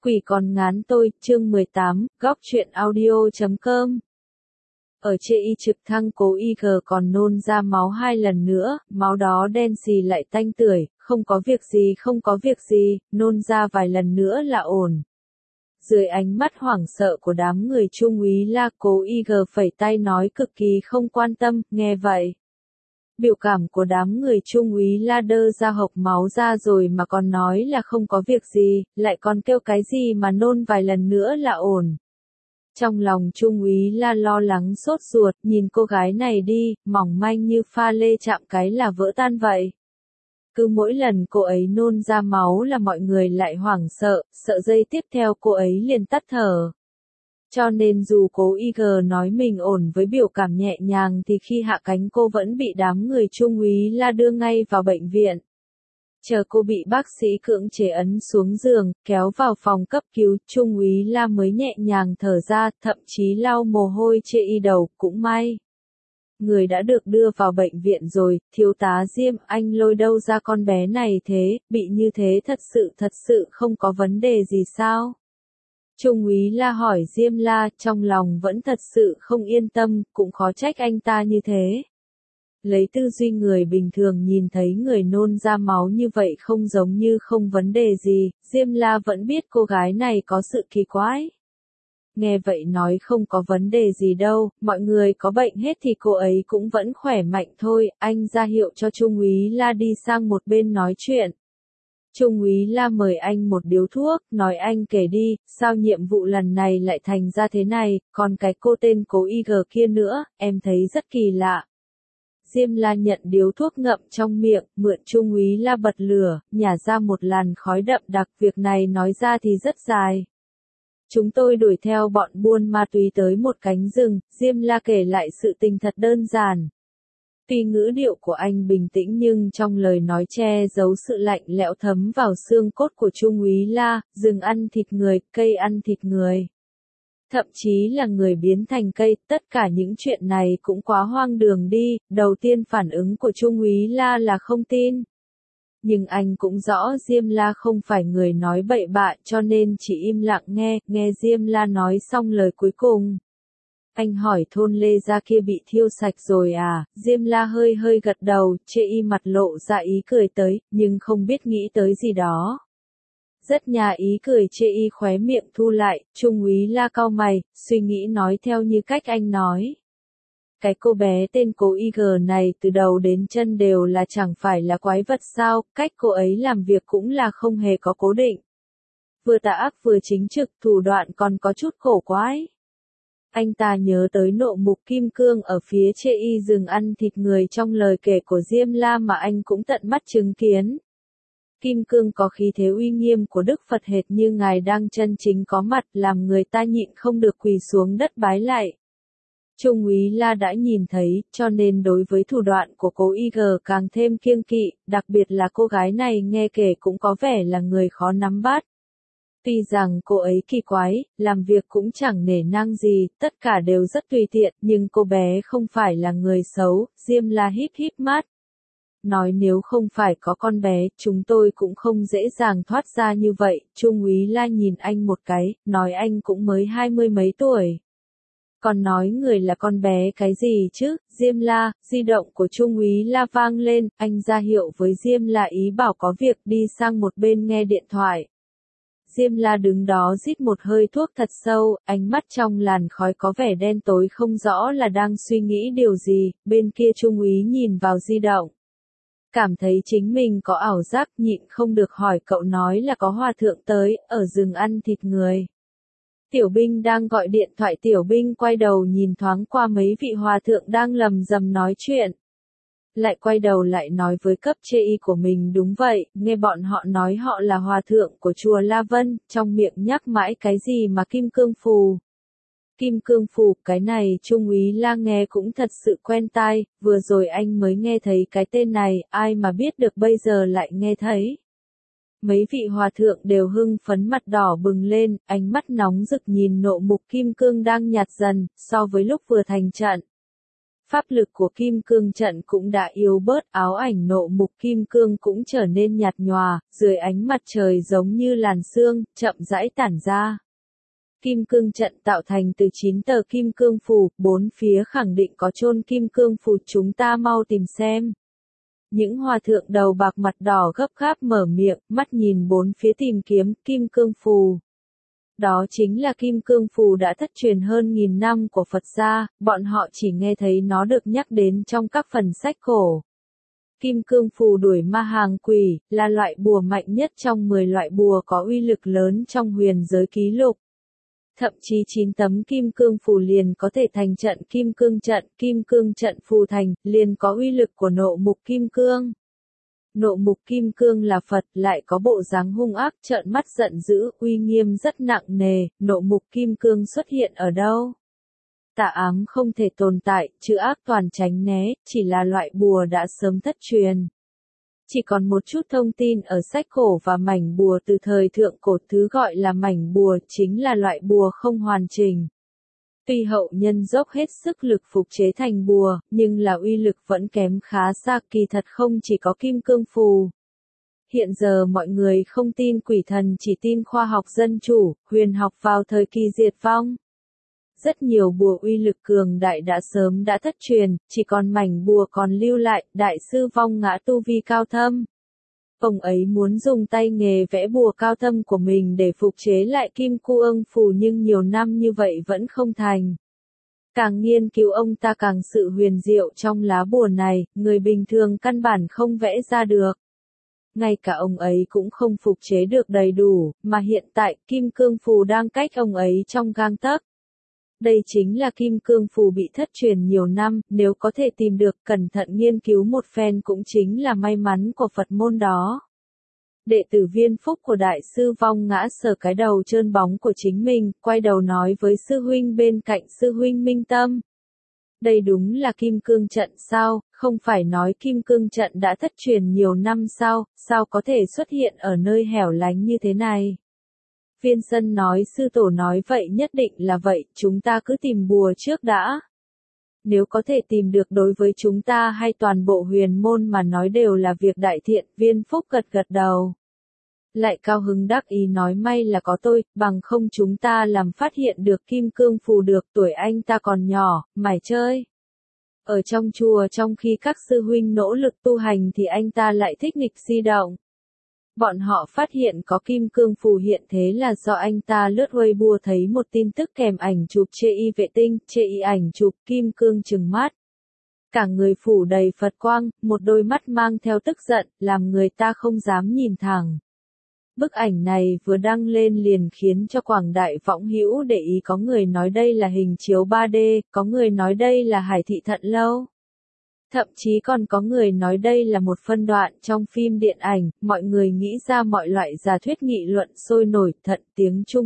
Quỷ còn ngán tôi, chương 18, góc truyện audio.com. Ở chê y trực thăng Cố IG còn nôn ra máu 2 lần nữa, máu đó đen xì lại tanh tưởi, không có việc gì, nôn ra vài lần nữa là ổn. Dưới ánh mắt hoảng sợ của đám người Trung úy La, Cố IG phẩy tay nói cực kỳ không quan tâm, nghe vậy. Biểu cảm của đám người Trung úy La đơ ra hộc máu ra rồi mà còn nói là không có việc gì, lại còn kêu cái gì mà nôn vài lần nữa là ổn. Trong lòng Trung úy La lo lắng sốt ruột, nhìn cô gái này đi, mỏng manh như pha lê chạm cái là vỡ tan vậy. Cứ mỗi lần cô ấy nôn ra máu là mọi người lại hoảng sợ, sợ giây tiếp theo cô ấy liền tắt thở. Cho nên dù Cố IG nói mình ổn với biểu cảm nhẹ nhàng thì khi hạ cánh cô vẫn bị đám người Trung úy La đưa ngay vào bệnh viện. Chờ cô bị bác sĩ cưỡng chế ấn xuống giường, kéo vào phòng cấp cứu, Trung úy La mới nhẹ nhàng thở ra, thậm chí lau mồ hôi chê y đầu, cũng may. Người đã được đưa vào bệnh viện rồi, thiếu tá Diêm, anh lôi đâu ra con bé này thế, bị như thế thật sự không có vấn đề gì sao? Trung úy La hỏi Diêm La, trong lòng vẫn thật sự không yên tâm, cũng khó trách anh ta như thế. Lấy tư duy người bình thường nhìn thấy người nôn ra máu như vậy không giống như không vấn đề gì, Diêm La vẫn biết cô gái này có sự kỳ quái. Nghe vậy nói không có vấn đề gì đâu, mọi người có bệnh hết thì cô ấy cũng vẫn khỏe mạnh thôi, anh ra hiệu cho Trung úy La đi sang một bên nói chuyện. Trung úy La mời anh một điếu thuốc, nói anh kể đi, sao nhiệm vụ lần này lại thành ra thế này, còn cái cô tên Cố IG kia nữa, em thấy rất kỳ lạ. Diêm La nhận điếu thuốc ngậm trong miệng, mượn Trung úy La bật lửa, nhả ra một làn khói đậm đặc, việc này nói ra thì rất dài. Chúng tôi đuổi theo bọn buôn ma túy tới một cánh rừng, Diêm La kể lại sự tình thật đơn giản. Tuy ngữ điệu của anh bình tĩnh nhưng trong lời nói che giấu sự lạnh lẽo thấm vào xương cốt của Trung úy La, rừng ăn thịt người, cây ăn thịt người. Thậm chí là người biến thành cây, tất cả những chuyện này cũng quá hoang đường đi, đầu tiên phản ứng của Trung úy La là không tin. Nhưng anh cũng rõ Diêm La không phải người nói bậy bạ cho nên chỉ im lặng nghe Diêm La nói xong lời cuối cùng. Anh hỏi thôn Lê Gia kia bị thiêu sạch rồi à, Diêm La hơi gật đầu, chê y mặt lộ ra ý cười tới, nhưng không biết nghĩ tới gì đó. Rất nhà ý cười chê y khóe miệng thu lại, Trung úy La cau mày, suy nghĩ nói theo như cách anh nói. Cái cô bé tên Cố IG này từ đầu đến chân đều là chẳng phải là quái vật sao, cách cô ấy làm việc cũng là không hề có cố định. Vừa tà ác vừa chính trực, thủ đoạn còn có chút cổ quái. Anh ta nhớ tới nộ mục kim cương ở phía chê y rừng ăn thịt người trong lời kể của Diêm La mà anh cũng tận mắt chứng kiến. Kim cương có khí thế uy nghiêm của Đức Phật hệt như ngài đang chân chính có mặt làm người ta nhịn không được quỳ xuống đất bái lạy. Trung úy La đã nhìn thấy, cho nên đối với thủ đoạn của Cố IG càng thêm kiêng kỵ, đặc biệt là cô gái này nghe kể cũng có vẻ là người khó nắm bắt. Tuy rằng cô ấy kỳ quái, làm việc cũng chẳng nể nang gì, tất cả đều rất tùy tiện, nhưng cô bé không phải là người xấu, Diêm La híp mắt. Nói nếu không phải có con bé, chúng tôi cũng không dễ dàng thoát ra như vậy, Trung úy La nhìn anh một cái, nói anh cũng mới 20 mấy tuổi. Còn nói người là con bé cái gì chứ, Diêm La, di động của Trung úy La vang lên, anh ra hiệu với Diêm La ý bảo có việc đi sang một bên nghe điện thoại. Diêm La đứng đó rít một hơi thuốc thật sâu, ánh mắt trong làn khói có vẻ đen tối không rõ là đang suy nghĩ điều gì, bên kia Trung úy nhìn vào di động. Cảm thấy chính mình có ảo giác nhịn không được hỏi cậu nói là có hòa thượng tới, ở rừng ăn thịt người. Tiểu binh đang gọi điện thoại Tiểu binh quay đầu nhìn thoáng qua mấy vị hòa thượng đang lầm rầm nói chuyện. Lại quay đầu lại nói với cấp chê y của mình đúng vậy, nghe bọn họ nói họ là hòa thượng của chùa La Vân, trong miệng nhắc mãi cái gì mà kim cương phù. Kim cương phù, cái này Trung úy La nghe cũng thật sự quen tai, vừa rồi anh mới nghe thấy cái tên này, ai mà biết được bây giờ lại nghe thấy. Mấy vị hòa thượng đều hưng phấn mặt đỏ bừng lên, ánh mắt nóng rực nhìn nộ mục kim cương đang nhạt dần, so với lúc vừa thành trận. Pháp lực của kim cương trận cũng đã yếu bớt, áo ảnh nộ mục kim cương cũng trở nên nhạt nhòa, dưới ánh mặt trời giống như làn sương, chậm rãi tản ra. Kim cương trận tạo thành từ 9 tờ kim cương phù, bốn phía khẳng định có chôn kim cương phù, chúng ta mau tìm xem. Những hòa thượng đầu bạc mặt đỏ gấp gáp mở miệng, mắt nhìn bốn phía tìm kiếm kim cương phù. Đó chính là kim cương phù đã thất truyền hơn 1000 năm của Phật gia, bọn họ chỉ nghe thấy nó được nhắc đến trong các phần sách cổ. Kim cương phù đuổi ma hàng quỷ, là loại bùa mạnh nhất trong 10 loại bùa có uy lực lớn trong huyền giới ký lục. Thậm chí 9 tấm kim cương phù liền có thể thành trận kim cương trận phù thành, liền có uy lực của nộ mục kim cương. Nộ mục kim cương là Phật, lại có bộ dáng hung ác, trợn mắt giận dữ, uy nghiêm rất nặng nề, nộ mục kim cương xuất hiện ở đâu? Tà ám không thể tồn tại, chữ ác toàn tránh né, chỉ là loại bùa đã sớm thất truyền. Chỉ còn một chút thông tin ở sách cổ và mảnh bùa từ thời thượng cổ, thứ gọi là mảnh bùa chính là loại bùa không hoàn chỉnh. Tuy hậu nhân dốc hết sức lực phục chế thành bùa, nhưng là uy lực vẫn kém khá xa, kỳ thật không chỉ có kim cương phù. Hiện giờ mọi người không tin quỷ thần, chỉ tin khoa học dân chủ, huyền học vào thời kỳ diệt vong. Rất nhiều bùa uy lực cường đại đã sớm đã thất truyền, chỉ còn mảnh bùa còn lưu lại, đại sư Vong Ngã tu vi cao thâm. Ông ấy muốn dùng tay nghề vẽ bùa cao thâm của mình để phục chế lại kim cương phù, nhưng nhiều năm như vậy vẫn không thành. Càng nghiên cứu ông ta càng sự huyền diệu trong lá bùa này, người bình thường căn bản không vẽ ra được. Ngay cả ông ấy cũng không phục chế được đầy đủ, mà hiện tại kim cương phù đang cách ông ấy trong gang tấc. Đây chính là kim cương phù bị thất truyền nhiều năm, nếu có thể tìm được, cẩn thận nghiên cứu một phen cũng chính là may mắn của Phật môn đó. Đệ tử Viên Phúc của Đại sư Vong Ngã sờ cái đầu trơn bóng của chính mình, quay đầu nói với sư huynh bên cạnh, sư huynh Minh Tâm. Đây đúng là kim cương trận sao, không phải nói kim cương trận đã thất truyền nhiều năm sao, sao có thể xuất hiện ở nơi hẻo lánh như thế này. Viên Sân nói, sư tổ nói vậy nhất định là vậy, chúng ta cứ tìm bùa trước đã. Nếu có thể tìm được, đối với chúng ta hay toàn bộ huyền môn mà nói đều là việc đại thiện. Viên Phúc gật gật đầu. Lại cao hứng đắc ý nói, may là có tôi, bằng không chúng ta làm phát hiện được kim cương phù được, tuổi anh ta còn nhỏ, mải chơi. Ở trong chùa trong khi các sư huynh nỗ lực tu hành thì anh ta lại thích nghịch di động. Bọn họ phát hiện có kim cương phù hiện thế là do anh ta lướt Weibo thấy một tin tức kèm ảnh chụp chê y vệ tinh, chê y ảnh chụp kim cương trừng mắt. Cả người phủ đầy Phật quang, một đôi mắt mang theo tức giận, làm người ta không dám nhìn thẳng. Bức ảnh này vừa đăng lên liền khiến cho quảng đại võng hữu để ý, có người nói đây là hình chiếu 3D, có người nói đây là Hải Thị Thận Lâu. Thậm chí còn có người nói đây là một phân đoạn trong phim điện ảnh, mọi người nghĩ ra mọi loại giả thuyết nghị luận sôi nổi. Thận tiếng Trung.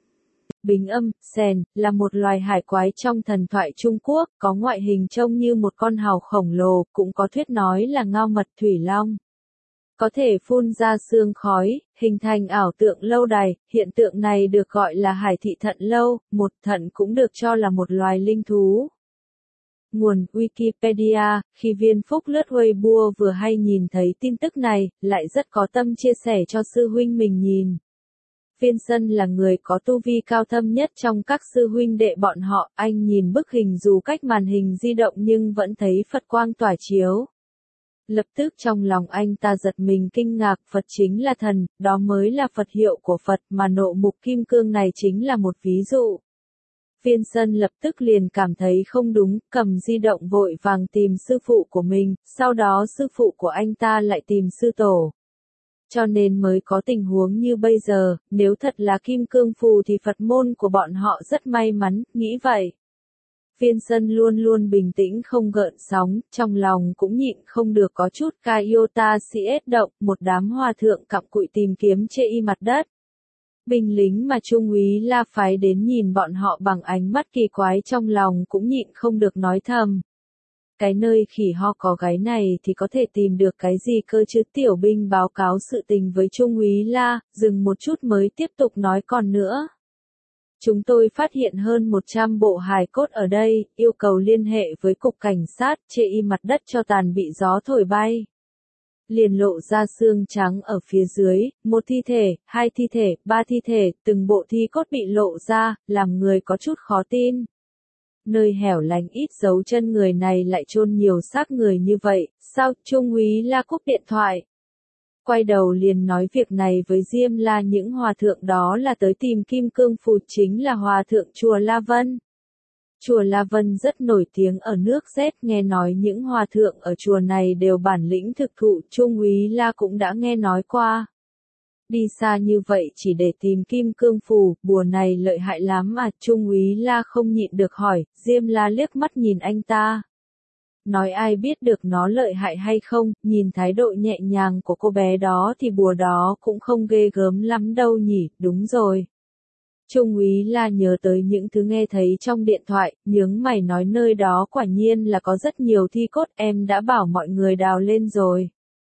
Bính âm, sèn, là một loài hải quái trong thần thoại Trung Quốc, có ngoại hình trông như một con hàu khổng lồ, cũng có thuyết nói là ngao mật thủy long. Có thể phun ra sương khói, hình thành ảo tượng lâu đài, hiện tượng này được gọi là Hải Thị Thận Lâu, một thận cũng được cho là một loài linh thú. Nguồn Wikipedia, khi Viên Phúc lướt Weibo vừa hay nhìn thấy tin tức này, lại rất có tâm chia sẻ cho sư huynh mình nhìn. Viên Sân là người có tu vi cao thâm nhất trong các sư huynh đệ bọn họ, anh nhìn bức hình dù cách màn hình di động nhưng vẫn thấy Phật quang tỏa chiếu. Lập tức trong lòng anh ta giật mình kinh ngạc, Phật chính là thần, đó mới là Phật hiệu của Phật, mà nộ mục kim cương này chính là một ví dụ. Viên Sân lập tức liền cảm thấy không đúng, cầm di động vội vàng tìm sư phụ của mình, sau đó sư phụ của anh ta lại tìm sư tổ. Cho nên mới có tình huống như bây giờ, nếu thật là kim cương phù thì Phật môn của bọn họ rất may mắn, nghĩ vậy. Viên Sân luôn luôn bình tĩnh không gợn sóng, trong lòng cũng nhịn không được có chút iota cs động, một đám hòa thượng cặm cụi tìm kiếm chê y mặt đất. Binh lính mà Trung úy La phái đến nhìn bọn họ bằng ánh mắt kỳ quái, trong lòng cũng nhịn không được nói thầm. Cái nơi khỉ ho có gáy này thì có thể tìm được cái gì cơ chứ? Tiểu binh báo cáo sự tình với Trung úy La, dừng một chút mới tiếp tục nói, còn nữa. Chúng tôi phát hiện hơn 100 bộ hài cốt ở đây, yêu cầu liên hệ với cục cảnh sát, chê y mặt đất cho tàn bị gió thổi bay. Liền lộ ra xương trắng ở phía dưới, một thi thể, hai thi thể, ba thi thể, từng bộ thi cốt bị lộ ra, làm người có chút khó tin. Nơi hẻo lánh ít dấu chân người này lại chôn nhiều xác người như vậy, sao? Trung úy La cúp điện thoại. Quay đầu liền nói việc này với Diêm La, những hòa thượng đó là tới tìm kim cương phù, chính là hòa thượng chùa La Vân. Chùa La Vân rất nổi tiếng ở nước Z, nghe nói những hòa thượng ở chùa này đều bản lĩnh thực thụ, Trung úy La cũng đã nghe nói qua. Đi xa như vậy chỉ để tìm kim cương phù, bùa này lợi hại lắm à? Trung úy La không nhịn được hỏi. Diêm La liếc mắt nhìn anh ta. Nói ai biết được nó lợi hại hay không, nhìn thái độ nhẹ nhàng của cô bé đó thì bùa đó cũng không ghê gớm lắm đâu nhỉ. Đúng rồi. Trung úy La nhớ tới những thứ nghe thấy trong điện thoại, nhướng mày nói nơi đó quả nhiên là có rất nhiều thi cốt, em đã bảo mọi người đào lên rồi.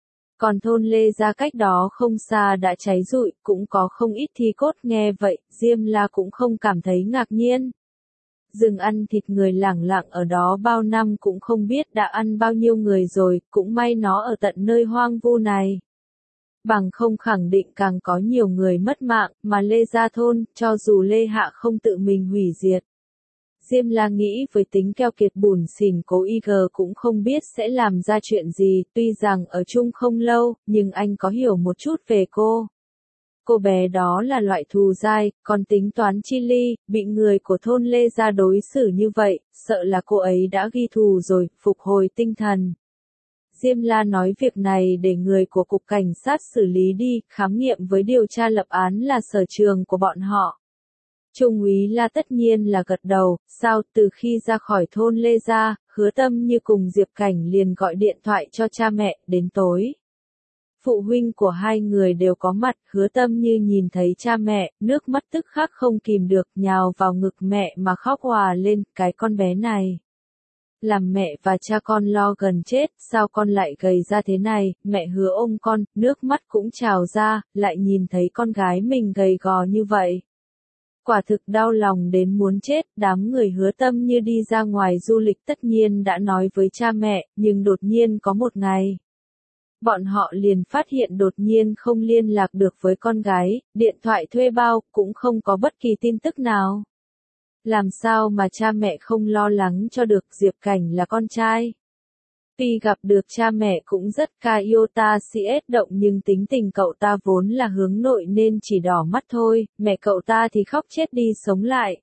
Còn thôn Lê Gia cách đó không xa đã cháy rụi, cũng có không ít thi cốt. Nghe vậy, Diêm La cũng không cảm thấy ngạc nhiên. Rừng ăn thịt người lẳng lặng ở đó bao năm cũng không biết đã ăn bao nhiêu người rồi, cũng may nó ở tận nơi hoang vu này. Bằng không khẳng định càng có nhiều người mất mạng, mà Lê Gia thôn, cho dù Lê Hạ không tự mình hủy diệt. Diêm La nghĩ với tính keo kiệt bủn xỉn Cố IG cũng không biết sẽ làm ra chuyện gì, tuy rằng ở chung không lâu, nhưng anh có hiểu một chút về cô. Cô bé đó là loại thù dai, còn tính toán chi ly, bị người của thôn Lê Gia đối xử như vậy, sợ là cô ấy đã ghi thù rồi, phục hồi tinh thần. Diêm La nói việc này để người của cục cảnh sát xử lý đi, khám nghiệm với điều tra lập án là sở trường của bọn họ. Trung úy La tất nhiên là gật đầu. Sao? Từ khi ra khỏi thôn Lê Gia, Hứa Tâm Như cùng Diệp Cảnh liền gọi điện thoại cho cha mẹ. Đến tối, phụ huynh của hai người đều có mặt. Hứa Tâm Như nhìn thấy cha mẹ, nước mắt tức khắc không kìm được, nhào vào ngực mẹ mà khóc òa lên. Cái con bé này làm mẹ và cha con lo gần chết, sao con lại gầy ra thế này? Mẹ Hứa ôm con, nước mắt cũng trào ra, lại nhìn thấy con gái mình gầy gò như vậy. Quả thực đau lòng đến muốn chết. Đám người Hứa Tâm Như đi ra ngoài du lịch tất nhiên đã nói với cha mẹ, nhưng đột nhiên có một ngày, bọn họ liền phát hiện đột nhiên không liên lạc được với con gái, điện thoại thuê bao, cũng không có bất kỳ tin tức nào. Làm sao mà cha mẹ không lo lắng cho được? Diệp Cảnh là con trai. Tuy gặp được cha mẹ cũng rất Iota CS động, nhưng tính tình cậu ta vốn là hướng nội nên chỉ đỏ mắt thôi, mẹ cậu ta thì khóc chết đi sống lại.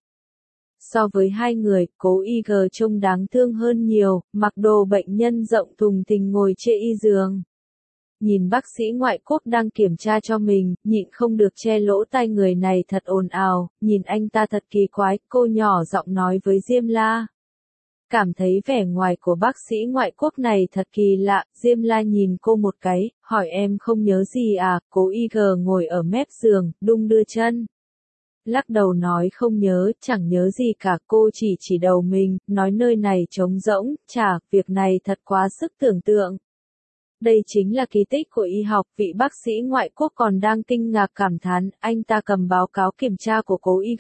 So với hai người, Cố IG trông đáng thương hơn nhiều, mặc đồ bệnh nhân rộng thùng thình ngồi trên y giường. Nhìn bác sĩ ngoại quốc đang kiểm tra cho mình, nhịn không được che lỗ tai. Người này thật ồn ào, nhìn anh ta thật kỳ quái. Cô nhỏ giọng nói với Diêm La. Cảm thấy vẻ ngoài của bác sĩ ngoại quốc này thật kỳ lạ. Diêm La nhìn cô một cái, hỏi em không nhớ gì à? Cố IG ngồi ở mép giường, đung đưa chân. Lắc đầu nói không nhớ, chẳng nhớ gì cả. Cô chỉ đầu mình, nói nơi này trống rỗng. Chà, việc này thật quá sức tưởng tượng. Đây chính là kỳ tích của y học. Vị bác sĩ ngoại quốc còn đang kinh ngạc cảm thán, anh ta cầm báo cáo kiểm tra của Cố IG.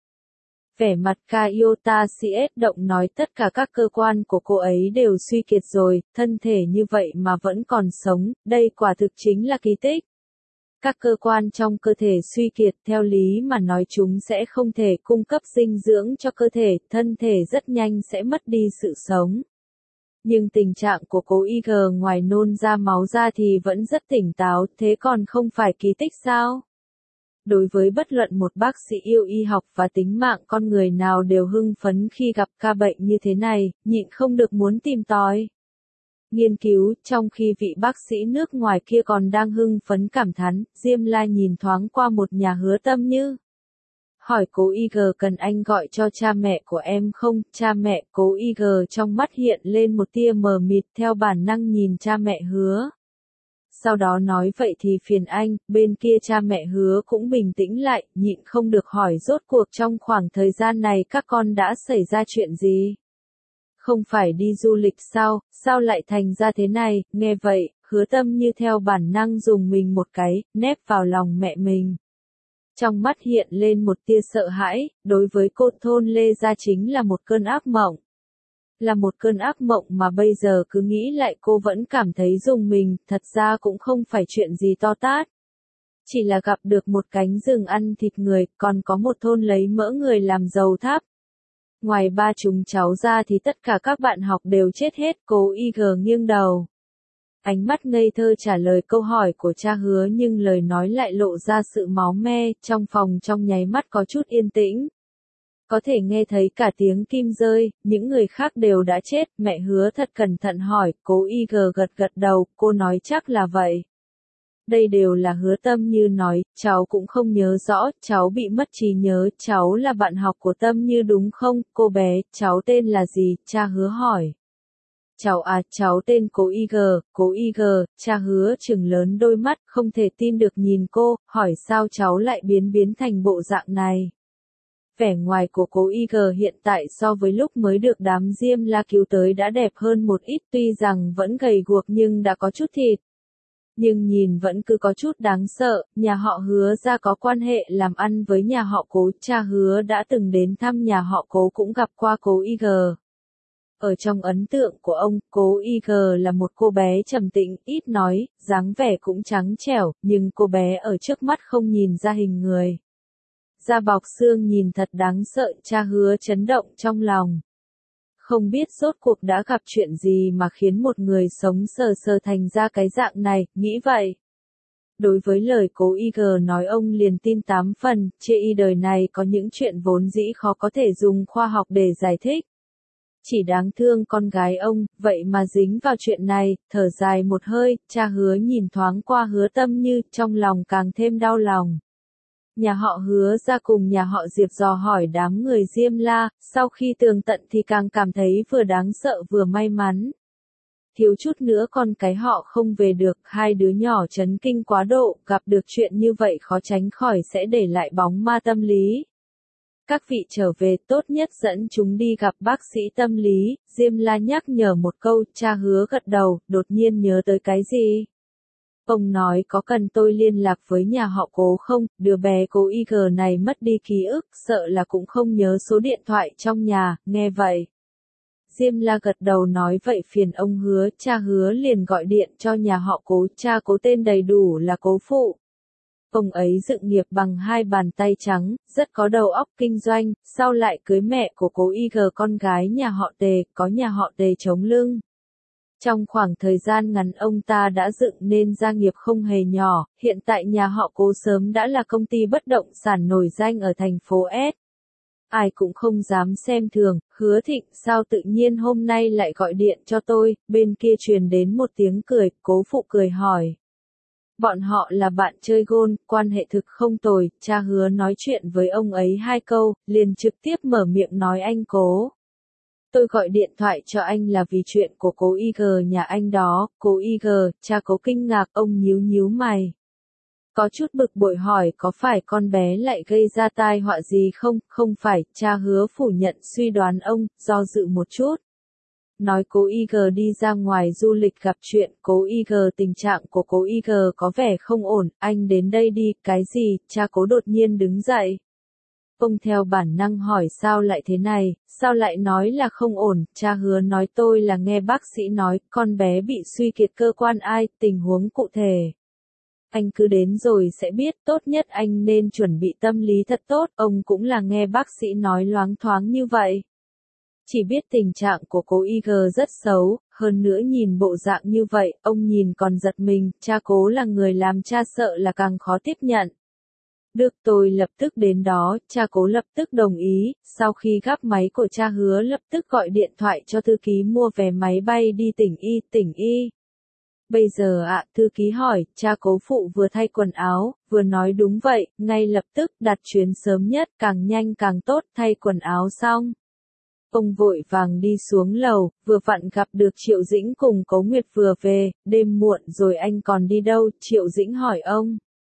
Vẻ mặt Iota CS động nói tất cả các cơ quan của cô ấy đều suy kiệt rồi, thân thể như vậy mà vẫn còn sống, đây quả thực chính là kỳ tích. Các cơ quan trong cơ thể suy kiệt, theo lý mà nói chúng sẽ không thể cung cấp dinh dưỡng cho cơ thể, thân thể rất nhanh sẽ mất đi sự sống. Nhưng tình trạng của Cố IG ngoài nôn ra máu ra thì vẫn rất tỉnh táo, thế còn không phải kỳ tích sao? Đối với bất luận một bác sĩ yêu y học và tính mạng con người nào đều hưng phấn khi gặp ca bệnh như thế này, nhịn không được muốn tìm tòi nghiên cứu. Trong khi vị bác sĩ nước ngoài kia còn đang hưng phấn cảm thán, Diêm La nhìn thoáng qua một nhà Hứa Tâm Như. Hỏi Cố IG cần anh gọi cho cha mẹ của em không? Cha mẹ? Cố IG trong mắt hiện lên một tia mờ mịt, theo bản năng nhìn cha mẹ Hứa. Sau đó nói vậy thì phiền anh. Bên kia cha mẹ Hứa cũng bình tĩnh lại, nhịn không được hỏi rốt cuộc trong khoảng thời gian này các con đã xảy ra chuyện gì? Không phải đi du lịch sao? Sao lại thành ra thế này? Nghe vậy, Hứa Tâm Như theo bản năng dùng mình một cái, nép vào lòng mẹ mình. Trong mắt hiện lên một tia sợ hãi, đối với cô thôn Lê Gia chính là một cơn ác mộng. Là một cơn ác mộng mà bây giờ cứ nghĩ lại cô vẫn cảm thấy rùng mình, thật ra cũng không phải chuyện gì to tát. Chỉ là gặp được một cánh rừng ăn thịt người, còn có một thôn lấy mỡ người làm dầu tháp. Ngoài ba chúng cháu ra thì tất cả các bạn học đều chết hết, Cố IG nghiêng đầu. Ánh mắt ngây thơ trả lời câu hỏi của cha Hứa nhưng lời nói lại lộ ra sự máu me, trong phòng trong nháy mắt có chút yên tĩnh. Có thể nghe thấy cả tiếng kim rơi, những người khác đều đã chết, mẹ Hứa thật cẩn thận hỏi, Cố IG gật gật đầu, cô nói chắc là vậy. Đây đều là Hứa Tâm Như nói, cháu cũng không nhớ rõ, cháu bị mất trí nhớ, cháu là bạn học của Tâm Như đúng không, cô bé, cháu tên là gì, cha Hứa hỏi. Cháu tên Cố IG, cha Hứa trừng lớn đôi mắt, không thể tin được nhìn cô, hỏi sao cháu lại biến thành bộ dạng này. Vẻ ngoài của Cố IG hiện tại so với lúc mới được đám Diêm La cứu tới đã đẹp hơn một ít, tuy rằng vẫn gầy guộc nhưng đã có chút thịt. Nhưng nhìn vẫn cứ có chút đáng sợ, nhà họ Hứa ra có quan hệ làm ăn với nhà họ Cố, cha Hứa đã từng đến thăm nhà họ Cố cũng gặp qua Cố IG. Ở trong ấn tượng của ông, Cố IG là một cô bé trầm tĩnh, ít nói, dáng vẻ cũng trắng trẻo, nhưng cô bé ở trước mắt không nhìn ra hình người. Da bọc xương nhìn thật đáng sợ, cha Hứa chấn động trong lòng. Không biết rốt cuộc đã gặp chuyện gì mà khiến một người sống sờ sờ thành ra cái dạng này, nghĩ vậy. Đối với lời Cố IG nói ông liền tin 8 phần, chê y đời này có những chuyện vốn dĩ khó có thể dùng khoa học để giải thích. Chỉ đáng thương con gái ông, vậy mà dính vào chuyện này, thở dài một hơi, cha Hứa nhìn thoáng qua Hứa Tâm Như, trong lòng càng thêm đau lòng. Nhà họ Hứa ra cùng nhà họ Diệp dò hỏi đám người Diêm La, sau khi tường tận thì càng cảm thấy vừa đáng sợ vừa may mắn. Thiếu chút nữa con cái họ không về được, hai đứa nhỏ chấn kinh quá độ, gặp được chuyện như vậy khó tránh khỏi sẽ để lại bóng ma tâm lý. Các vị trở về tốt nhất dẫn chúng đi gặp bác sĩ tâm lý, Diêm La nhắc nhở một câu, cha Hứa gật đầu, đột nhiên nhớ tới cái gì. Ông nói có cần tôi liên lạc với nhà họ Cố không, đứa bé Cố IG này mất đi ký ức, sợ là cũng không nhớ số điện thoại trong nhà, nghe vậy. Diêm La gật đầu nói vậy phiền ông Hứa, cha Hứa liền gọi điện cho nhà họ Cố, cha Cố tên đầy đủ là Cố Phụ. Ông ấy dựng nghiệp bằng hai bàn tay trắng, rất có đầu óc kinh doanh, sau lại cưới mẹ của Cố IG con gái nhà họ Tề, có nhà họ Tề chống lưng. Trong khoảng thời gian ngắn ông ta đã dựng nên gia nghiệp không hề nhỏ, hiện tại nhà họ Cố sớm đã là công ty bất động sản nổi danh ở thành phố S. Ai cũng không dám xem thường, Hứa Thịnh sao tự nhiên hôm nay lại gọi điện cho tôi, bên kia truyền đến một tiếng cười, Cố Phụ cười hỏi. Bọn họ là bạn chơi gôn, quan hệ thực không tồi, cha Hứa nói chuyện với ông ấy hai câu, liền trực tiếp mở miệng nói anh Cố. Tôi gọi điện thoại cho anh là vì chuyện của Cố IG nhà anh đó, Cố IG, cha Cố kinh ngạc, ông nhíu mày. Có chút bực bội hỏi có phải con bé lại gây ra tai họa gì không, không phải, cha Hứa phủ nhận suy đoán ông, do dự một chút. Nói Cố IG đi ra ngoài du lịch gặp chuyện, Cố IG tình trạng của Cố IG có vẻ không ổn, anh đến đây đi, cái gì, cha Cố đột nhiên đứng dậy. Ông theo bản năng hỏi sao lại thế này, sao lại nói là không ổn, cha Hứa nói tôi là nghe bác sĩ nói, con bé bị suy kiệt cơ quan ai, tình huống cụ thể. Anh cứ đến rồi sẽ biết, tốt nhất anh nên chuẩn bị tâm lý thật tốt, ông cũng là nghe bác sĩ nói loáng thoáng như vậy. Chỉ biết tình trạng của Cố IG rất xấu, hơn nữa nhìn bộ dạng như vậy, ông nhìn còn giật mình, cha Cố là người làm cha sợ là càng khó tiếp nhận. Được tôi lập tức đến đó, cha Cố lập tức đồng ý, sau khi gắp máy của cha Hứa lập tức gọi điện thoại cho thư ký mua vé máy bay đi tỉnh Y. Bây giờ ạ, thư ký hỏi, cha Cố Phụ vừa thay quần áo, vừa nói đúng vậy, ngay lập tức đặt chuyến sớm nhất, càng nhanh càng tốt, thay quần áo xong. Ông vội vàng đi xuống lầu, vừa vặn gặp được Triệu Dĩnh cùng Cố Nguyệt vừa về, đêm muộn rồi anh còn đi đâu, Triệu Dĩnh hỏi ông.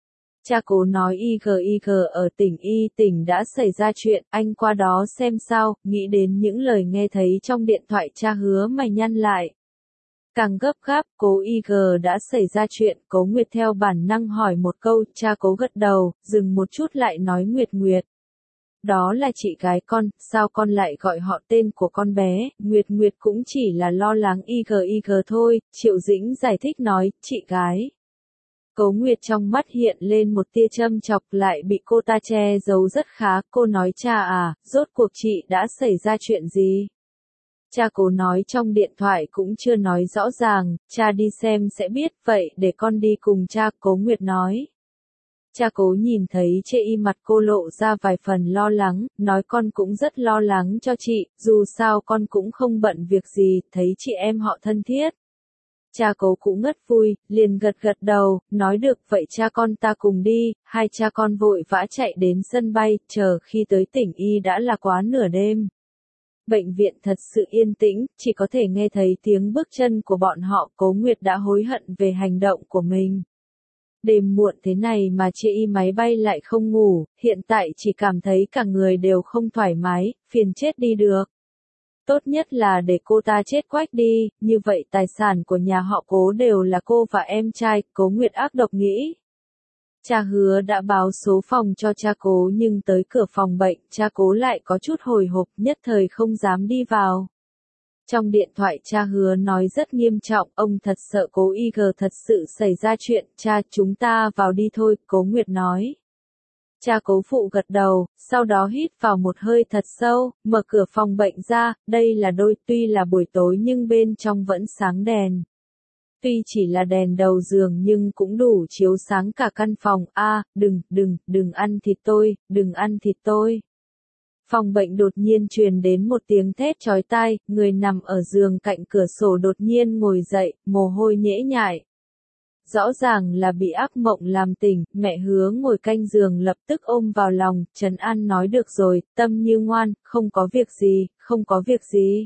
Cha Cố nói IG ở tỉnh Y tỉnh đã xảy ra chuyện, anh qua đó xem sao, nghĩ đến những lời nghe thấy trong điện thoại cha Hứa mày nhăn lại. Càng gấp gáp, cố IG đã xảy ra chuyện, Cố Nguyệt theo bản năng hỏi một câu, cha Cố gật đầu, dừng một chút lại nói Nguyệt Nguyệt. Đó là chị gái con, sao con lại gọi họ tên của con bé, Nguyệt Nguyệt cũng chỉ là lo lắng IG thôi, Triệu Dĩnh giải thích nói, chị gái. Cố Nguyệt trong mắt hiện lên một tia châm chọc lại bị cô ta che giấu rất khá, cô nói cha à, rốt cuộc chị đã xảy ra chuyện gì? Cha Cố nói trong điện thoại cũng chưa nói rõ ràng, cha đi xem sẽ biết, vậy để con đi cùng cha, Cố Nguyệt nói. Cha Cố nhìn thấy chê y mặt cô lộ ra vài phần lo lắng, nói con cũng rất lo lắng cho chị, dù sao con cũng không bận việc gì, thấy chị em họ thân thiết. Cha Cố cũng ngất vui, liền gật gật đầu, nói được vậy cha con ta cùng đi, hai cha con vội vã chạy đến sân bay, chờ khi tới tỉnh Y đã là quá nửa đêm. Bệnh viện thật sự yên tĩnh, chỉ có thể nghe thấy tiếng bước chân của bọn họ, Cố Nguyệt đã hối hận về hành động của mình. Đêm muộn thế này mà chị Y máy bay lại không ngủ, hiện tại chỉ cảm thấy cả người đều không thoải mái, phiền chết đi được. Tốt nhất là để cô ta chết quách đi, như vậy tài sản của nhà họ Cố đều là cô và em trai, Cố Nguyệt ác độc nghĩ. Cha Hứa đã báo số phòng cho cha Cố nhưng tới cửa phòng bệnh, cha Cố lại có chút hồi hộp, nhất thời không dám đi vào. Trong điện thoại cha Hứa nói rất nghiêm trọng, ông thật sợ Cố IG thật sự xảy ra chuyện, cha chúng ta vào đi thôi, Cố Nguyệt nói. Cha Cố phụ gật đầu, sau đó hít vào một hơi thật sâu, mở cửa phòng bệnh ra, đây là tuy là buổi tối nhưng bên trong vẫn sáng đèn. Tuy chỉ là đèn đầu giường nhưng cũng đủ chiếu sáng cả căn phòng, đừng ăn thịt tôi, đừng ăn thịt tôi. Phòng bệnh đột nhiên truyền đến một tiếng thét chói tai, người nằm ở giường cạnh cửa sổ đột nhiên ngồi dậy, mồ hôi nhễ nhại. Rõ ràng là bị ác mộng làm tỉnh, mẹ Hứa ngồi canh giường lập tức ôm vào lòng, trấn an nói được rồi, Tâm Như ngoan, không có việc gì, không có việc gì.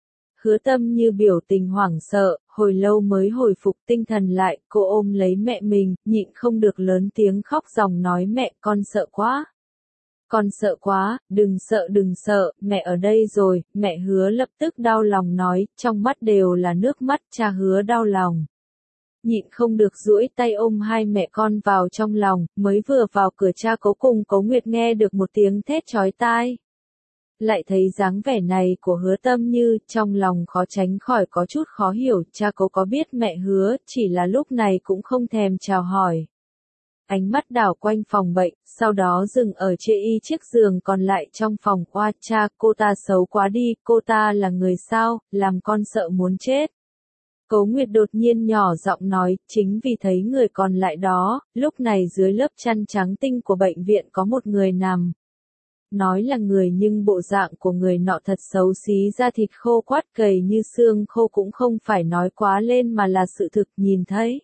Hứa Tâm Như biểu tình hoảng sợ, hồi lâu mới hồi phục tinh thần lại, cô ôm lấy mẹ mình, nhịn không được lớn tiếng khóc ròng nói mẹ con sợ quá. Con sợ quá, đừng sợ, mẹ ở đây rồi, mẹ Hứa lập tức đau lòng nói, trong mắt đều là nước mắt, cha Hứa đau lòng. Nhịn không được duỗi tay ôm hai mẹ con vào trong lòng, mới vừa vào cửa cha Cố cùng Cố Nguyệt nghe được một tiếng thét chói tai. Lại thấy dáng vẻ này của Hứa Tâm Như, trong lòng khó tránh khỏi có chút khó hiểu, cha Cố có biết mẹ Hứa, chỉ là lúc này cũng không thèm chào hỏi. Ánh mắt đảo quanh phòng bệnh, sau đó dừng ở chê y chiếc giường còn lại trong phòng, oa cha, cô ta xấu quá đi, cô ta là người sao, làm con sợ muốn chết. Cố Nguyệt đột nhiên nhỏ giọng nói, chính vì thấy người còn lại đó, lúc này dưới lớp chăn trắng tinh của bệnh viện có một người nằm. Nói là người nhưng bộ dạng của người nọ thật xấu xí, da thịt khô quắt gầy như xương khô cũng không phải nói quá lên mà là sự thực nhìn thấy.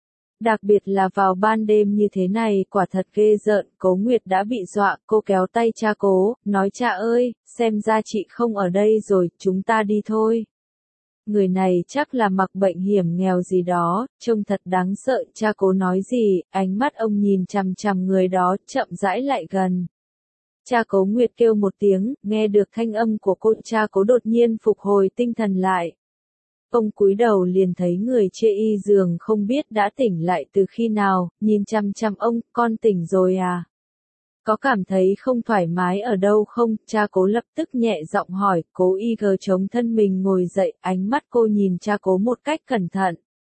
Đặc biệt là vào ban đêm như thế này, quả thật ghê rợn, Cố Nguyệt đã bị dọa, cô kéo tay cha Cố, nói cha ơi, xem ra chị không ở đây rồi, chúng ta đi thôi. Người này chắc là mặc bệnh hiểm nghèo gì đó, trông thật đáng sợ, cha Cố nói gì, ánh mắt ông nhìn chằm chằm người đó, chậm rãi lại gần. Cha Cố Nguyệt kêu một tiếng, nghe được thanh âm của cô, cha Cố đột nhiên phục hồi tinh thần lại. Ông cúi đầu liền thấy người chê y giường không biết đã tỉnh lại từ khi nào, nhìn chằm chằm ông, con tỉnh rồi à? Có cảm thấy không thoải mái ở đâu không? Cha Cố lập tức nhẹ giọng hỏi, Cố IG chống thân mình ngồi dậy, ánh mắt cô nhìn cha Cố một cách cẩn thận.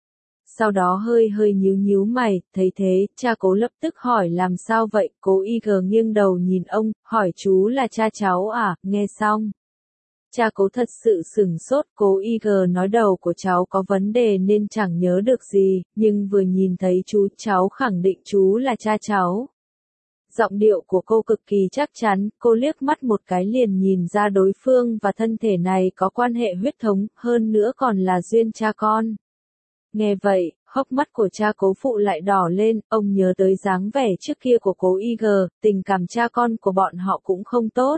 Sau đó hơi nhíu mày, thấy thế, cha Cố lập tức hỏi làm sao vậy? Cố IG nghiêng đầu nhìn ông, hỏi chú là cha cháu à? Nghe xong. Cha Cố thật sự sửng sốt, Cố IG nói đầu của cháu có vấn đề nên chẳng nhớ được gì, nhưng vừa nhìn thấy chú, cháu khẳng định chú là cha cháu. Giọng điệu của cô cực kỳ chắc chắn, cô liếc mắt một cái liền nhìn ra đối phương và thân thể này có quan hệ huyết thống, hơn nữa còn là duyên cha con. Nghe vậy, hốc mắt của cha Cố phụ lại đỏ lên, ông nhớ tới dáng vẻ trước kia của Cố IG, tình cảm cha con của bọn họ cũng không tốt.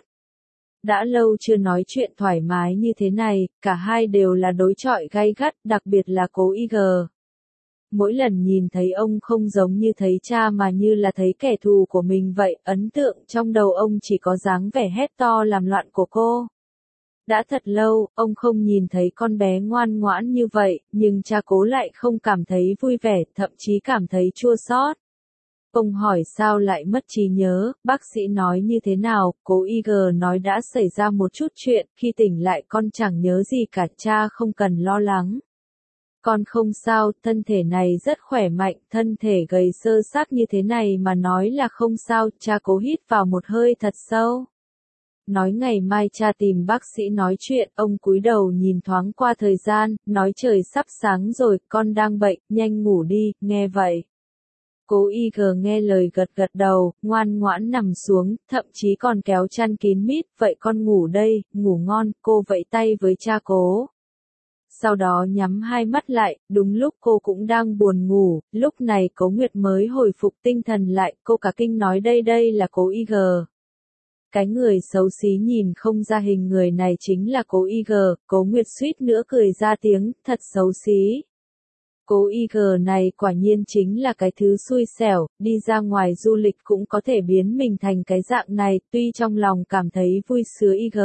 Đã lâu chưa nói chuyện thoải mái như thế này, cả hai đều là đối chọi gay gắt, đặc biệt là Cố IG. Mỗi lần nhìn thấy ông không giống như thấy cha mà như là thấy kẻ thù của mình vậy, ấn tượng trong đầu ông chỉ có dáng vẻ hét to làm loạn của cô. Đã thật lâu, ông không nhìn thấy con bé ngoan ngoãn như vậy, nhưng cha Cố lại không cảm thấy vui vẻ, thậm chí cảm thấy chua xót. Ông hỏi sao lại mất trí nhớ, bác sĩ nói như thế nào, Cố IG nói đã xảy ra một chút chuyện, khi tỉnh lại con chẳng nhớ gì cả, cha không cần lo lắng. Con không sao, thân thể này rất khỏe mạnh, thân thể gầy sơ xác như thế này mà nói là không sao, cha Cố hít vào một hơi thật sâu. Nói ngày mai cha tìm bác sĩ nói chuyện, ông cúi đầu nhìn thoáng qua thời gian, nói trời sắp sáng rồi, con đang bệnh, nhanh ngủ đi, nghe vậy. Cố IG nghe lời gật gật đầu, ngoan ngoãn nằm xuống, thậm chí còn kéo chăn kín mít, vậy con ngủ đây, ngủ ngon, cô vẫy tay với cha Cố. Sau đó nhắm hai mắt lại, đúng lúc cô cũng đang buồn ngủ, lúc này Cố Nguyệt mới hồi phục tinh thần lại, cô cả kinh nói đây là Cố IG. Cái người xấu xí nhìn không ra hình người này chính là Cố IG, Cố Nguyệt suýt nữa cười ra tiếng, thật xấu xí. Cố IG này quả nhiên chính là cái thứ xui xẻo, đi ra ngoài du lịch cũng có thể biến mình thành cái dạng này, tuy trong lòng cảm thấy vui sướng IG.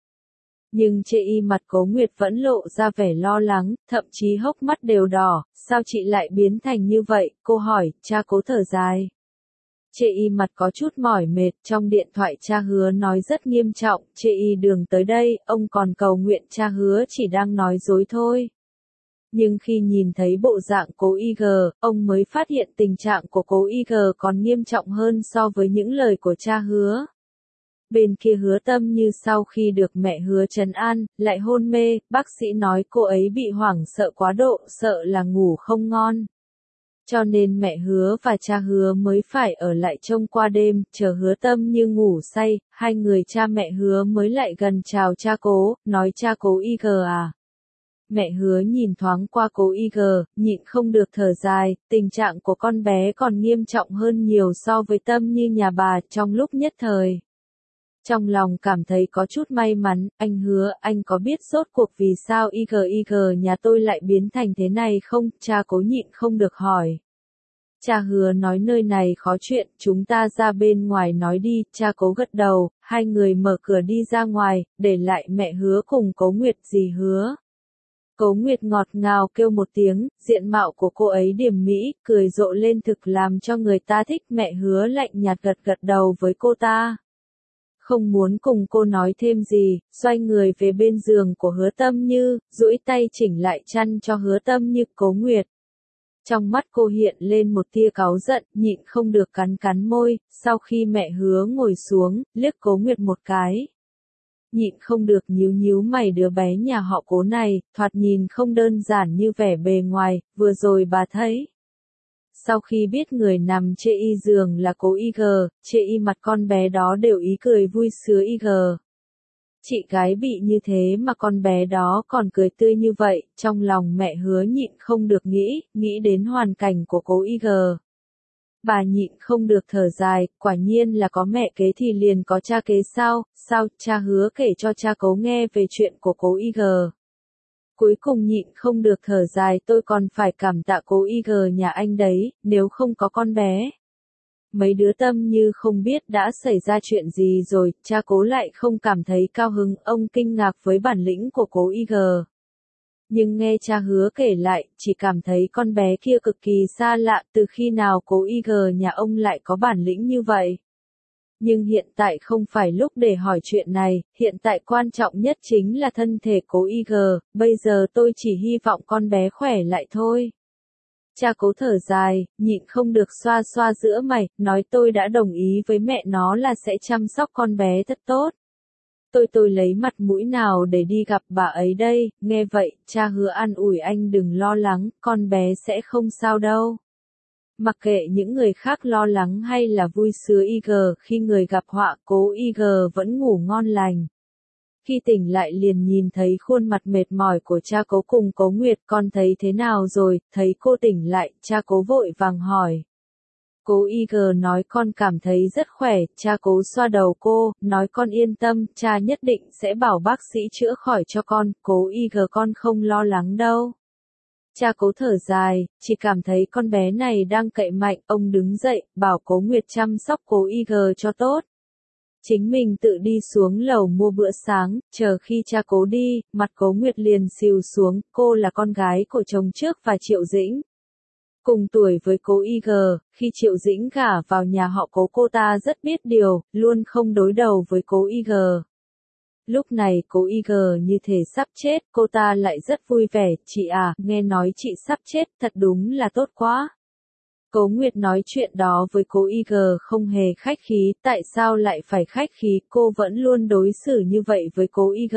Nhưng chê y mặt Cố Nguyệt vẫn lộ ra vẻ lo lắng, thậm chí hốc mắt đều đỏ, sao chị lại biến thành như vậy, cô hỏi, cha Cố thở dài. Chê y mặt có chút mỏi mệt, trong điện thoại cha Hứa nói rất nghiêm trọng, chê y đường tới đây, ông còn cầu nguyện cha Hứa chỉ đang nói dối thôi. Nhưng khi nhìn thấy bộ dạng Cố IG, ông mới phát hiện tình trạng của Cố IG còn nghiêm trọng hơn so với những lời của cha Hứa. Bên kia Hứa Tâm Như sau khi được mẹ Hứa trấn an, lại hôn mê, bác sĩ nói cô ấy bị hoảng sợ quá độ, sợ là ngủ không ngon. Cho nên mẹ Hứa và cha Hứa mới phải ở lại trông qua đêm, chờ Hứa Tâm Như ngủ say, hai người cha mẹ Hứa mới lại gần chào cha Cố, nói cha Cố IG à. Mẹ Hứa nhìn thoáng qua Cố IG, nhịn không được thở dài, tình trạng của con bé còn nghiêm trọng hơn nhiều so với Tâm Như nhà bà trong lúc nhất thời. Trong lòng cảm thấy có chút may mắn, anh Hứa, anh có biết rốt cuộc vì sao IG nhà tôi lại biến thành thế này không? Cha Cố nhịn không được hỏi. Cha Hứa nói nơi này khó chuyện, chúng ta ra bên ngoài nói đi, cha Cố gật đầu, hai người mở cửa đi ra ngoài, để lại mẹ Hứa cùng Cố Nguyệt dì Hứa. Cố Nguyệt ngọt ngào kêu một tiếng, diện mạo của cô ấy điềm mỹ, cười rộ lên thực làm cho người ta thích, mẹ Hứa lạnh nhạt gật gật đầu với cô ta. Không muốn cùng cô nói thêm gì, xoay người về bên giường của Hứa Tâm Như, duỗi tay chỉnh lại chăn cho Hứa Tâm Như. Cố Nguyệt. Trong mắt cô hiện lên một tia cáu giận, nhịn không được cắn cắn môi, sau khi mẹ Hứa ngồi xuống, liếc Cố Nguyệt một cái. Nhịn không được nhíu mày, đứa bé nhà họ Cố này, thoạt nhìn không đơn giản như vẻ bề ngoài, vừa rồi bà thấy. Sau khi biết người nằm chê y giường là Cố IG, chê y mặt con bé đó đều ý cười vui sướng IG. Chị gái bị như thế mà con bé đó còn cười tươi như vậy, trong lòng mẹ Hứa nhịn không được nghĩ đến hoàn cảnh của Cố IG. Bà nhịn không được thở dài, quả nhiên là có mẹ kế thì liền có cha kế sao, cha Hứa kể cho cha Cố nghe về chuyện của Cố IG. Cuối cùng nhịn không được thở dài, tôi còn phải cảm tạ Cố IG nhà anh đấy, nếu không có con bé. Mấy đứa Tâm Như không biết đã xảy ra chuyện gì rồi, cha Cố lại không cảm thấy cao hứng, ông kinh ngạc với bản lĩnh của Cố IG. Nhưng nghe cha Hứa kể lại, chỉ cảm thấy con bé kia cực kỳ xa lạ, từ khi nào Cố IG nhà ông lại có bản lĩnh như vậy. Nhưng hiện tại không phải lúc để hỏi chuyện này, hiện tại quan trọng nhất chính là thân thể Cố IG, bây giờ tôi chỉ hy vọng con bé khỏe lại thôi. Cha Cố thở dài, nhịn không được xoa xoa giữa mày, nói tôi đã đồng ý với mẹ nó là sẽ chăm sóc con bé thật tốt. Tôi lấy mặt mũi nào để đi gặp bà ấy đây, nghe vậy, cha Hứa an ủi anh đừng lo lắng, con bé sẽ không sao đâu. Mặc kệ những người khác lo lắng hay là vui sướng IG, khi người gặp họa Cố IG vẫn ngủ ngon lành. Khi tỉnh lại liền nhìn thấy khuôn mặt mệt mỏi của cha Cố cùng Cố Nguyệt, con thấy thế nào rồi, thấy cô tỉnh lại, cha Cố vội vàng hỏi. Cố IG nói con cảm thấy rất khỏe, cha Cố xoa đầu cô, nói con yên tâm, cha nhất định sẽ bảo bác sĩ chữa khỏi cho con, Cố IG con không lo lắng đâu. Cha Cố thở dài, chỉ cảm thấy con bé này đang cậy mạnh, ông đứng dậy, bảo Cố Nguyệt chăm sóc Cố IG cho tốt. Chính mình tự đi xuống lầu mua bữa sáng, chờ khi cha Cố đi, mặt Cố Nguyệt liền xìu xuống, cô là con gái của chồng trước và Triệu Dĩnh. Cùng tuổi với Cố IG, khi Triệu Dĩnh gả vào nhà họ Cố cô ta rất biết điều, luôn không đối đầu với Cố IG. Lúc này Cố IG như thể sắp chết, cô ta lại rất vui vẻ, chị à, nghe nói chị sắp chết, thật đúng là tốt quá. Cố Nguyệt nói chuyện đó với Cố IG không hề khách khí, tại sao lại phải khách khí, cô vẫn luôn đối xử như vậy với Cố IG.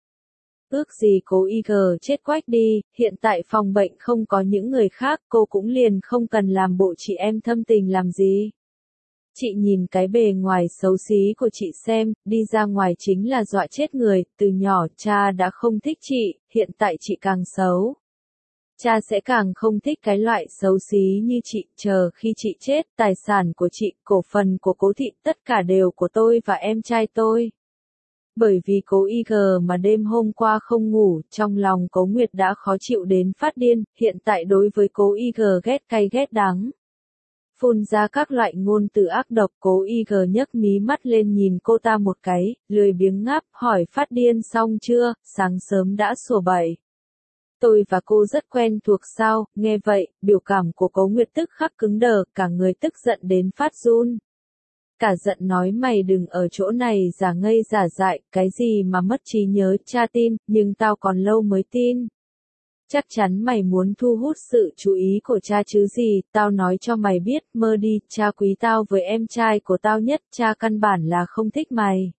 Ước gì Cố IG chết quách đi, hiện tại phòng bệnh không có những người khác, cô cũng liền không cần làm bộ chị em thâm tình làm gì. Chị nhìn cái bề ngoài xấu xí của chị xem, đi ra ngoài chính là dọa chết người, từ nhỏ cha đã không thích chị, hiện tại chị càng xấu. Cha sẽ càng không thích cái loại xấu xí như chị, chờ khi chị chết, tài sản của chị, cổ phần của Cố thị, tất cả đều của tôi và em trai tôi. Bởi vì Cố IG mà đêm hôm qua không ngủ, trong lòng Cố Nguyệt đã khó chịu đến phát điên, hiện tại đối với Cố IG ghét cay ghét đắng. Phun ra các loại ngôn từ ác độc, Cố IG nhấc mí mắt lên nhìn cô ta một cái, lười biếng ngáp, hỏi phát điên xong chưa, sáng sớm đã sủa bậy. Tôi và cô rất quen thuộc sao, nghe vậy, biểu cảm của Cố Nguyệt tức khắc cứng đờ, cả người tức giận đến phát run. Cả giận nói mày đừng ở chỗ này giả ngây giả dại, cái gì mà mất trí nhớ, cha tin, nhưng tao còn lâu mới tin. Chắc chắn mày muốn thu hút sự chú ý của cha chứ gì, tao nói cho mày biết, mơ đi, cha quý tao với em trai của tao nhất, cha căn bản là không thích mày.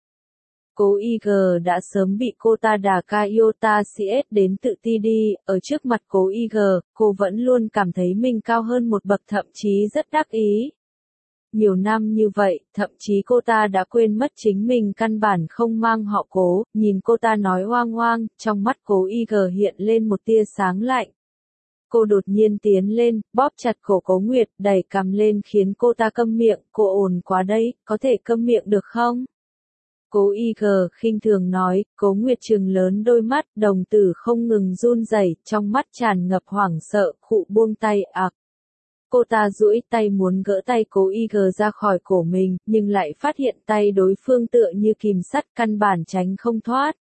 Cố IG đã sớm bị cô ta đả Kaiota CS đến tự ti đi, ở trước mặt Cố IG, cô vẫn luôn cảm thấy mình cao hơn một bậc, thậm chí rất đắc ý. Nhiều năm như vậy, thậm chí cô ta đã quên mất chính mình căn bản không mang họ Cố, nhìn cô ta nói oang oang, trong mắt Cố IG hiện lên một tia sáng lạnh. Cô đột nhiên tiến lên, bóp chặt cổ Cố Nguyệt, đẩy cằm lên khiến cô ta câm miệng, cô ồn quá đấy, có thể câm miệng được không? Cố IG khinh thường nói, Cố Nguyệt trừng lớn đôi mắt, đồng tử không ngừng run rẩy, trong mắt tràn ngập hoảng sợ, khụ buông tay ạc. Cô ta duỗi tay muốn gỡ tay Cố IG ra khỏi cổ mình, nhưng lại phát hiện tay đối phương tựa như kìm sắt, căn bản tránh không thoát.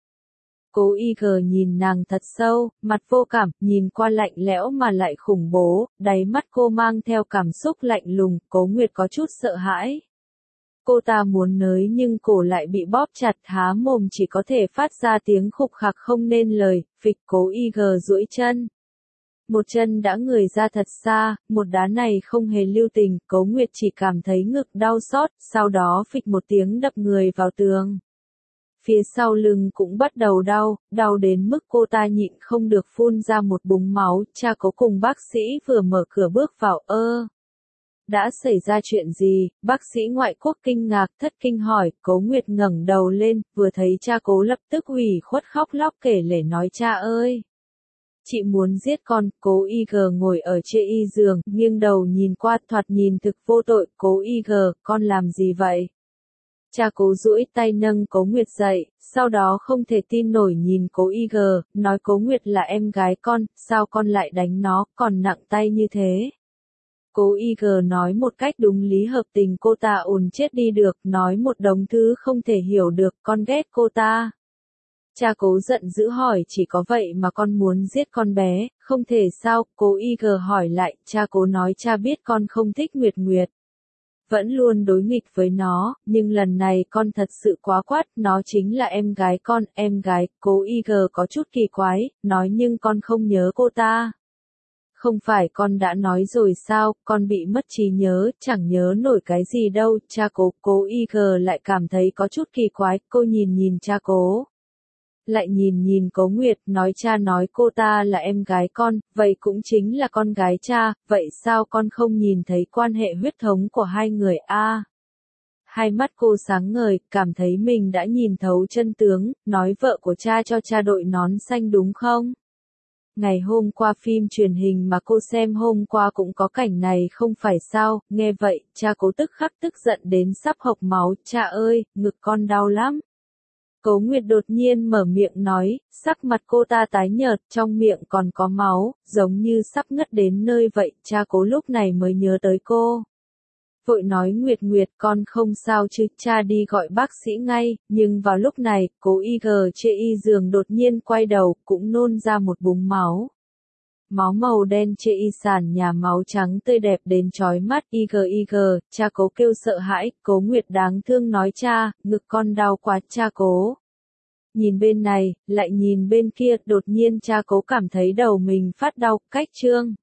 Cố IG nhìn nàng thật sâu, mặt vô cảm, nhìn qua lạnh lẽo mà lại khủng bố, đáy mắt cô mang theo cảm xúc lạnh lùng, Cố Nguyệt có chút sợ hãi. Cô ta muốn nới nhưng cổ lại bị bóp chặt, há mồm chỉ có thể phát ra tiếng khục khặc không nên lời, phịch. Cố IG duỗi chân. Một chân đã người ra thật xa, một đá này không hề lưu tình, Cố Nguyệt chỉ cảm thấy ngực đau xót, sau đó phịch một tiếng đập người vào tường. Phía sau lưng cũng bắt đầu đau, đau đến mức cô ta nhịn không được phun ra một búng máu, cha Cố cùng bác sĩ vừa mở cửa bước vào, đã xảy ra chuyện gì? Bác sĩ ngoại quốc kinh ngạc thất kinh hỏi, Cố Nguyệt ngẩng đầu lên, vừa thấy cha Cố lập tức ủy khuất khóc lóc kể lể nói cha ơi. Chị muốn giết con, Cố IG ngồi ở trên y giường, nghiêng đầu nhìn qua, thoạt nhìn thực vô tội, Cố IG, con làm gì vậy? Cha Cố duỗi tay nâng Cố Nguyệt dậy, sau đó không thể tin nổi nhìn Cố IG, nói Cố Nguyệt là em gái con, sao con lại đánh nó, còn nặng tay như thế? Cố IG nói một cách đúng lý hợp tình, cô ta ồn chết đi được, nói một đống thứ không thể hiểu được, con ghét cô ta. Cha Cố giận dữ hỏi, chỉ có vậy mà con muốn giết con bé, không thể sao? Cố IG hỏi lại, cha Cố nói cha biết con không thích Nguyệt Nguyệt. Vẫn luôn đối nghịch với nó, nhưng lần này con thật sự quá quát, nó chính là em gái con, em gái. Cố IG có chút kỳ quái, nói nhưng con không nhớ cô ta. Không phải con đã nói rồi sao, con bị mất trí nhớ, chẳng nhớ nổi cái gì đâu, cha Cố IG lại cảm thấy có chút kỳ quái, cô nhìn cha Cố. Lại nhìn Cố Nguyệt, nói cha nói cô ta là em gái con, vậy cũng chính là con gái cha, vậy sao con không nhìn thấy quan hệ huyết thống của hai người a? Hai mắt cô sáng ngời, cảm thấy mình đã nhìn thấu chân tướng, nói vợ của cha cho cha đội nón xanh đúng không? Ngày hôm qua phim truyền hình mà cô xem hôm qua cũng có cảnh này không phải sao, nghe vậy, cha Cố tức khắc tức giận đến sắp hộc máu, cha ơi, ngực con đau lắm. Cố Nguyệt đột nhiên mở miệng nói, sắc mặt cô ta tái nhợt, trong miệng còn có máu, giống như sắp ngất đến nơi vậy, cha Cố lúc này mới nhớ tới cô. vội nói Nguyệt Nguyệt con không sao chứ, cha đi gọi bác sĩ ngay, nhưng vào lúc này, cố IG trên giường đột nhiên quay đầu, cũng nôn ra một búng máu. Máu màu đen trên sàn nhà, máu trắng tươi đẹp đến chói mắt. IG, cha Cố kêu sợ hãi, Cố Nguyệt đáng thương nói cha, ngực con đau quá cha Cố. Nhìn bên này, lại nhìn bên kia, đột nhiên cha Cố cảm thấy đầu mình phát đau, cách Trương